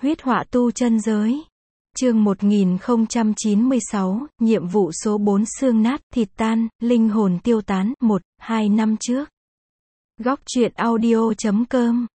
Huyết họa tu chân giới. Chương 1096, nhiệm vụ số 4 xương nát, thịt tan, linh hồn tiêu tán, 1-2 năm trước. Góc truyện audio.com.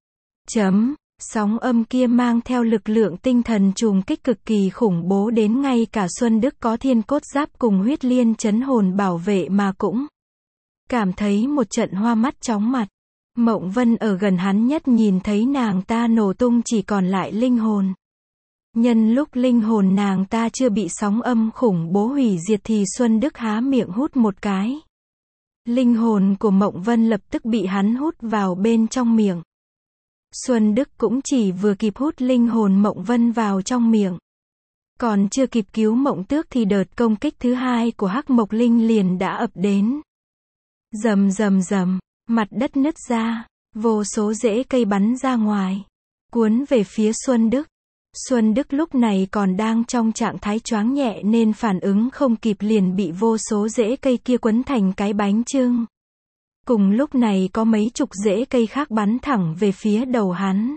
Sóng âm kia mang theo lực lượng tinh thần trùng kích cực kỳ khủng bố đến ngay cả Xuân Đức có thiên cốt giáp cùng huyết liên chấn hồn bảo vệ mà cũng cảm thấy một trận hoa mắt chóng mặt. Mộng Vân ở gần hắn nhất nhìn thấy nàng ta nổ tung chỉ còn lại linh hồn. Nhân lúc linh hồn nàng ta chưa bị sóng âm khủng bố hủy diệt thì Xuân Đức há miệng hút một cái. Linh hồn của Mộng Vân lập tức bị hắn hút vào bên trong miệng. Xuân Đức cũng chỉ vừa kịp hút linh hồn Mộng Vân vào trong miệng. Còn chưa kịp cứu Mộng Tước thì đợt công kích thứ hai của Hắc Mộc Linh liền đã ập đến. Rầm rầm rầm, mặt đất nứt ra, vô số rễ cây bắn ra ngoài, cuốn về phía Xuân Đức. Xuân Đức lúc này còn đang trong trạng thái choáng nhẹ nên phản ứng không kịp liền bị vô số rễ cây kia quấn thành cái bánh chưng. Cùng lúc này có mấy chục rễ cây khác bắn thẳng về phía đầu hắn.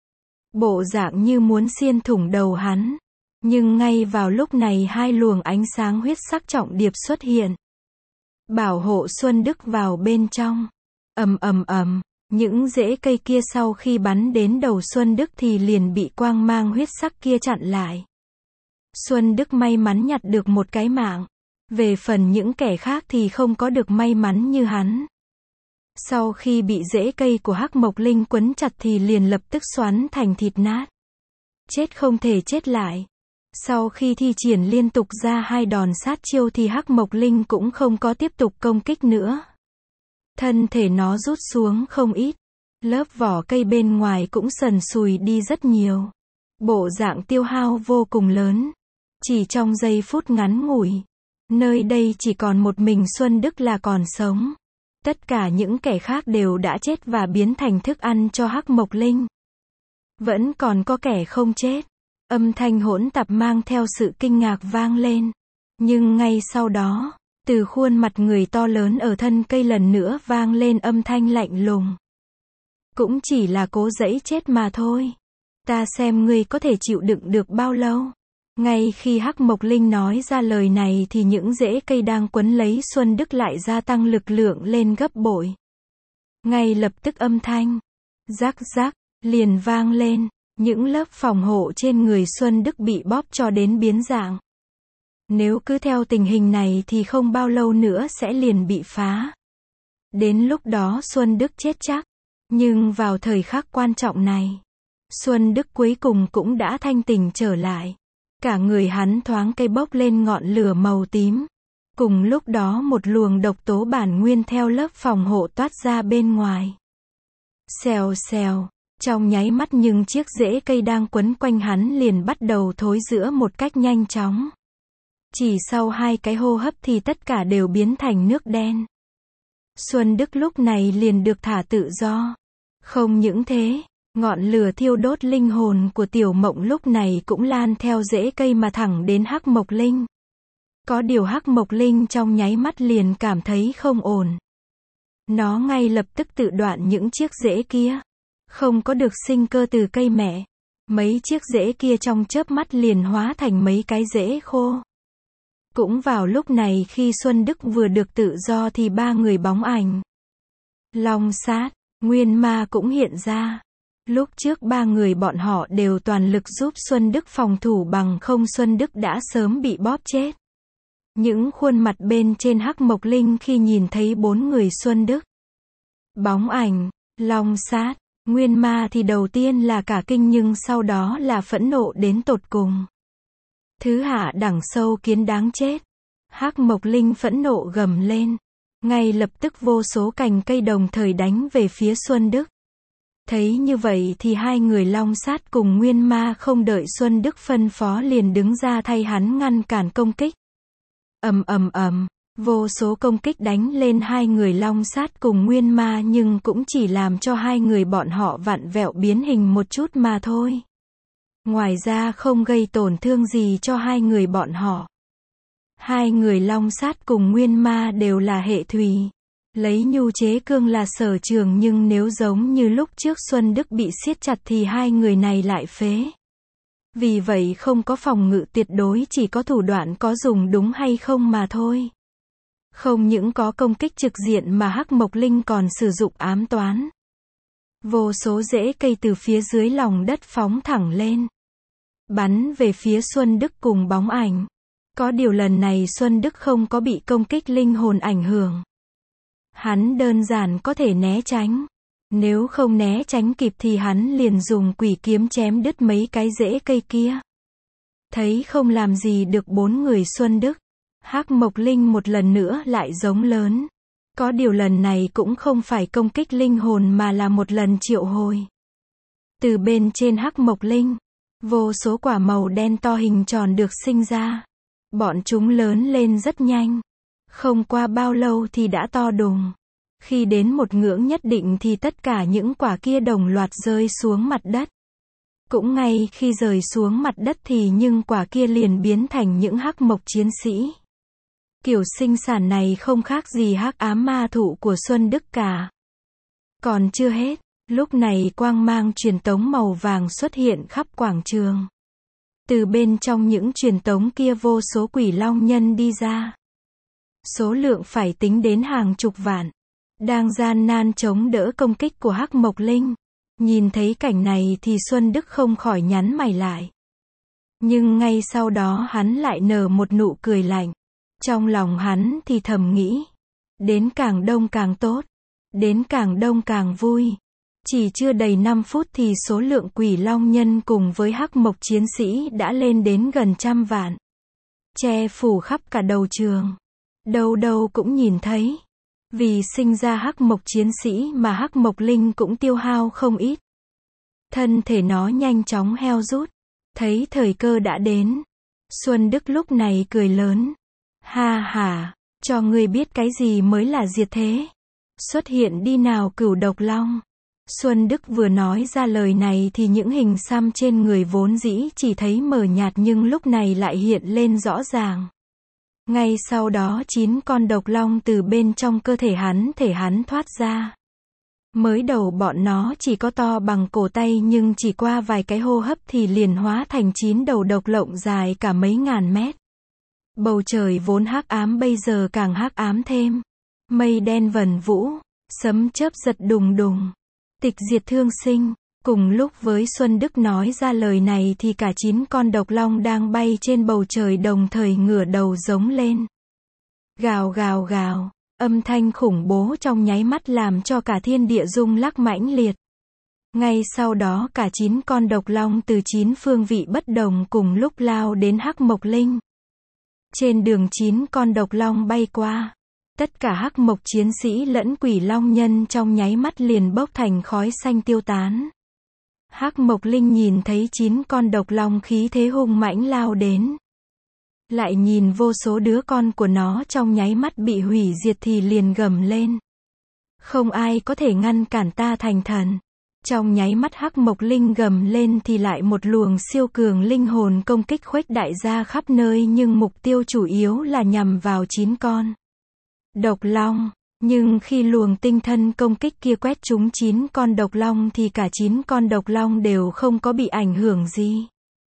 Bộ dạng như muốn xiên thủng đầu hắn. Nhưng ngay vào lúc này hai luồng ánh sáng huyết sắc trọng điệp xuất hiện. Bảo hộ Xuân Đức vào bên trong. Ầm ầm ầm, những rễ cây kia sau khi bắn đến đầu Xuân Đức thì liền bị quang mang huyết sắc kia chặn lại. Xuân Đức may mắn nhặt được một cái mạng. Về phần những kẻ khác thì không có được may mắn như hắn. Sau khi bị rễ cây của Hắc Mộc Linh quấn chặt thì liền lập tức xoắn thành thịt nát. Chết không thể chết lại. Sau khi thi triển liên tục ra hai đòn sát chiêu thì Hắc Mộc Linh cũng không có tiếp tục công kích nữa. Thân thể nó rút xuống không ít. Lớp vỏ cây bên ngoài cũng sần sùi đi rất nhiều. Bộ dạng tiêu hao vô cùng lớn. Chỉ trong giây phút ngắn ngủi. Nơi đây chỉ còn một mình Xuân Đức là còn sống. Tất cả những kẻ khác đều đã chết và biến thành thức ăn cho Hắc Mộc Linh. Vẫn còn có kẻ không chết. Âm thanh hỗn tạp mang theo sự kinh ngạc vang lên. Nhưng ngay sau đó, từ khuôn mặt người to lớn ở thân cây lần nữa vang lên âm thanh lạnh lùng. Cũng chỉ là cố giãy chết mà thôi. Ta xem ngươi có thể chịu đựng được bao lâu. Ngay khi Hắc Mộc Linh nói ra lời này thì những rễ cây đang quấn lấy Xuân Đức lại gia tăng lực lượng lên gấp bội. Ngay lập tức âm thanh rắc rắc liền vang lên, những lớp phòng hộ trên người Xuân Đức bị bóp cho đến biến dạng. Nếu cứ theo tình hình này thì không bao lâu nữa sẽ liền bị phá. Đến lúc đó Xuân Đức chết chắc. Nhưng vào thời khắc quan trọng này, Xuân Đức cuối cùng cũng đã thanh tỉnh trở lại. Cả người hắn thoáng cây bốc lên ngọn lửa màu tím. Cùng lúc đó một luồng độc tố bản nguyên theo lớp phòng hộ toát ra bên ngoài. Xèo xèo, trong nháy mắt nhưng chiếc rễ cây đang quấn quanh hắn liền bắt đầu thối rữa một cách nhanh chóng. Chỉ sau 2 cái hô hấp thì tất cả đều biến thành nước đen. Xuân Đức lúc này liền được thả tự do. Không những thế, ngọn lửa thiêu đốt linh hồn của Tiểu Mộng lúc này cũng lan theo rễ cây mà thẳng đến Hắc Mộc Linh. Có điều Hắc Mộc Linh trong nháy mắt liền cảm thấy không ổn. Nó ngay lập tức tự đoạn những chiếc rễ kia. Không có được sinh cơ từ cây mẹ. Mấy chiếc rễ kia trong chớp mắt liền hóa thành mấy cái rễ khô. Cũng vào lúc này khi Xuân Đức vừa được tự do thì 3 người bóng ảnh. Long Sát, Nguyên Ma cũng hiện ra. Lúc trước 3 người bọn họ đều toàn lực giúp Xuân Đức phòng thủ bằng không Xuân Đức đã sớm bị bóp chết. Những khuôn mặt bên trên Hắc Mộc Linh khi nhìn thấy 4 người Xuân Đức. Bóng ảnh, Long Sát, Nguyên Ma thì đầu tiên là cả kinh nhưng sau đó là phẫn nộ đến tột cùng. Thứ hạ đẳng sâu kiến đáng chết. Hắc Mộc Linh phẫn nộ gầm lên. Ngay lập tức vô số cành cây đồng thời đánh về phía Xuân Đức. Thấy như vậy thì 2 người Long Sát cùng Nguyên Ma không đợi Xuân Đức phân phó liền đứng ra thay hắn ngăn cản công kích. Ầm ầm ầm, vô số công kích đánh lên 2 người Long Sát cùng Nguyên Ma nhưng cũng chỉ làm cho 2 người bọn họ vặn vẹo biến hình một chút mà thôi. Ngoài ra không gây tổn thương gì cho 2 người bọn họ. 2 người Long Sát cùng Nguyên Ma đều là hệ thủy. Lấy nhu chế cương là sở trường nhưng nếu giống như lúc trước Xuân Đức bị siết chặt thì 2 người này lại phế. Vì vậy không có phòng ngự tuyệt đối, chỉ có thủ đoạn có dùng đúng hay không mà thôi. Không những có công kích trực diện mà Hắc Mộc Linh còn sử dụng ám toán. Vô số rễ cây từ phía dưới lòng đất phóng thẳng lên, bắn về phía Xuân Đức cùng bóng ảnh. Có điều lần này Xuân Đức không có bị công kích linh hồn ảnh hưởng. Hắn đơn giản có thể né tránh. Nếu không né tránh kịp thì hắn liền dùng quỷ kiếm chém đứt mấy cái rễ cây kia. Thấy không làm gì được 4 người Xuân Đức, Hắc Mộc Linh một lần nữa lại giống lớn. Có điều lần này cũng không phải công kích linh hồn mà là một lần triệu hồi. Từ bên trên Hắc Mộc Linh, vô số quả màu đen to hình tròn được sinh ra. Bọn chúng lớn lên rất nhanh. Không qua bao lâu thì đã to đùng. Khi đến một ngưỡng nhất định thì tất cả những quả kia đồng loạt rơi xuống mặt đất. Cũng ngay khi rơi xuống mặt đất thì những quả kia liền biến thành những hắc mộc chiến sĩ. Kiểu sinh sản này không khác gì hắc ám ma thụ của Xuân Đức cả. Còn chưa hết, lúc này quang mang truyền tống màu vàng xuất hiện khắp quảng trường. Từ bên trong những truyền tống kia vô số quỷ long nhân đi ra. Số lượng phải tính đến hàng chục vạn. Đang gian nan chống đỡ công kích của Hắc Mộc Linh. Nhìn thấy cảnh này thì Xuân Đức không khỏi nhắn mày lại. Nhưng ngay sau đó hắn lại nở một nụ cười lạnh. Trong lòng hắn thì thầm nghĩ. Đến càng đông càng tốt. Đến càng đông càng vui. Chỉ chưa đầy 5 phút thì số lượng quỷ long nhân cùng với hắc mộc chiến sĩ đã lên đến gần 100 vạn. Che phủ khắp cả đầu trường. Đâu đâu cũng nhìn thấy. Vì sinh ra hắc mộc chiến sĩ mà Hắc Mộc Linh cũng tiêu hao không ít. Thân thể nó nhanh chóng heo rút. Thấy thời cơ đã đến. Xuân Đức lúc này cười lớn. Ha ha, cho ngươi biết cái gì mới là diệt thế. Xuất hiện đi nào Cửu Độc Long. Xuân Đức vừa nói ra lời này thì những hình xăm trên người vốn dĩ chỉ thấy mờ nhạt nhưng lúc này lại hiện lên rõ ràng. Ngay sau đó 9 con độc long từ bên trong cơ thể hắn thoát ra. Mới đầu bọn nó chỉ có to bằng cổ tay nhưng chỉ qua vài cái hô hấp thì liền hóa thành 9 đầu độc lộng dài cả mấy ngàn mét. Bầu trời vốn hắc ám bây giờ càng hắc ám thêm. Mây đen vần vũ, sấm chớp giật đùng đùng. Tịch diệt thương sinh. Cùng lúc với Xuân Đức nói ra lời này thì cả 9 con độc long đang bay trên bầu trời đồng thời ngửa đầu giống lên. Gào gào gào, âm thanh khủng bố trong nháy mắt làm cho cả thiên địa rung lắc mãnh liệt. Ngay sau đó cả 9 con độc long từ 9 phương vị bất đồng cùng lúc lao đến Hắc Mộc Linh. Trên đường 9 con độc long bay qua. Tất cả hắc mộc chiến sĩ lẫn quỷ long nhân trong nháy mắt liền bốc thành khói xanh tiêu tán. Hắc Mộc Linh nhìn thấy 9 con độc long khí thế hung mãnh lao đến. Lại nhìn vô số đứa con của nó trong nháy mắt bị hủy diệt thì liền gầm lên. Không ai có thể ngăn cản ta thành thần. Trong nháy mắt Hắc Mộc Linh gầm lên thì lại một luồng siêu cường linh hồn công kích khuếch đại ra khắp nơi nhưng mục tiêu chủ yếu là nhằm vào 9 con độc long. Nhưng khi luồng tinh thần công kích kia quét trúng 9 con độc long thì cả 9 con độc long đều không có bị ảnh hưởng gì.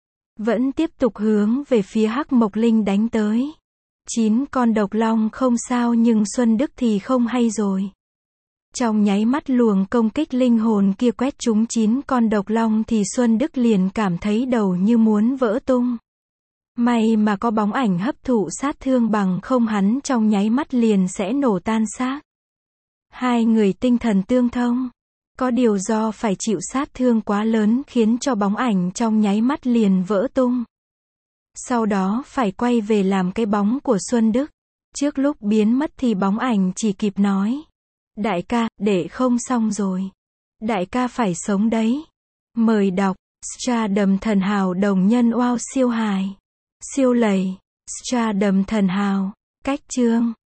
Vẫn tiếp tục hướng về phía Hắc Mộc Linh đánh tới. 9 con độc long không sao nhưng Xuân Đức thì không hay rồi. Trong nháy mắt luồng công kích linh hồn kia quét trúng 9 con độc long thì Xuân Đức liền cảm thấy đầu như muốn vỡ tung. May mà có bóng ảnh hấp thụ sát thương bằng không hắn trong nháy mắt liền sẽ nổ tan xác. Hai người tinh thần tương thông. Có điều do phải chịu sát thương quá lớn khiến cho bóng ảnh trong nháy mắt liền vỡ tung. Sau đó phải quay về làm cái bóng của Xuân Đức. Trước lúc biến mất thì bóng ảnh chỉ kịp nói. Đại ca, để không xong rồi. Đại ca phải sống đấy. Mời đọc. Stardom thần hào đồng nhân wow siêu hài. Siêu lầy. Stardom thần hào. Cách chương.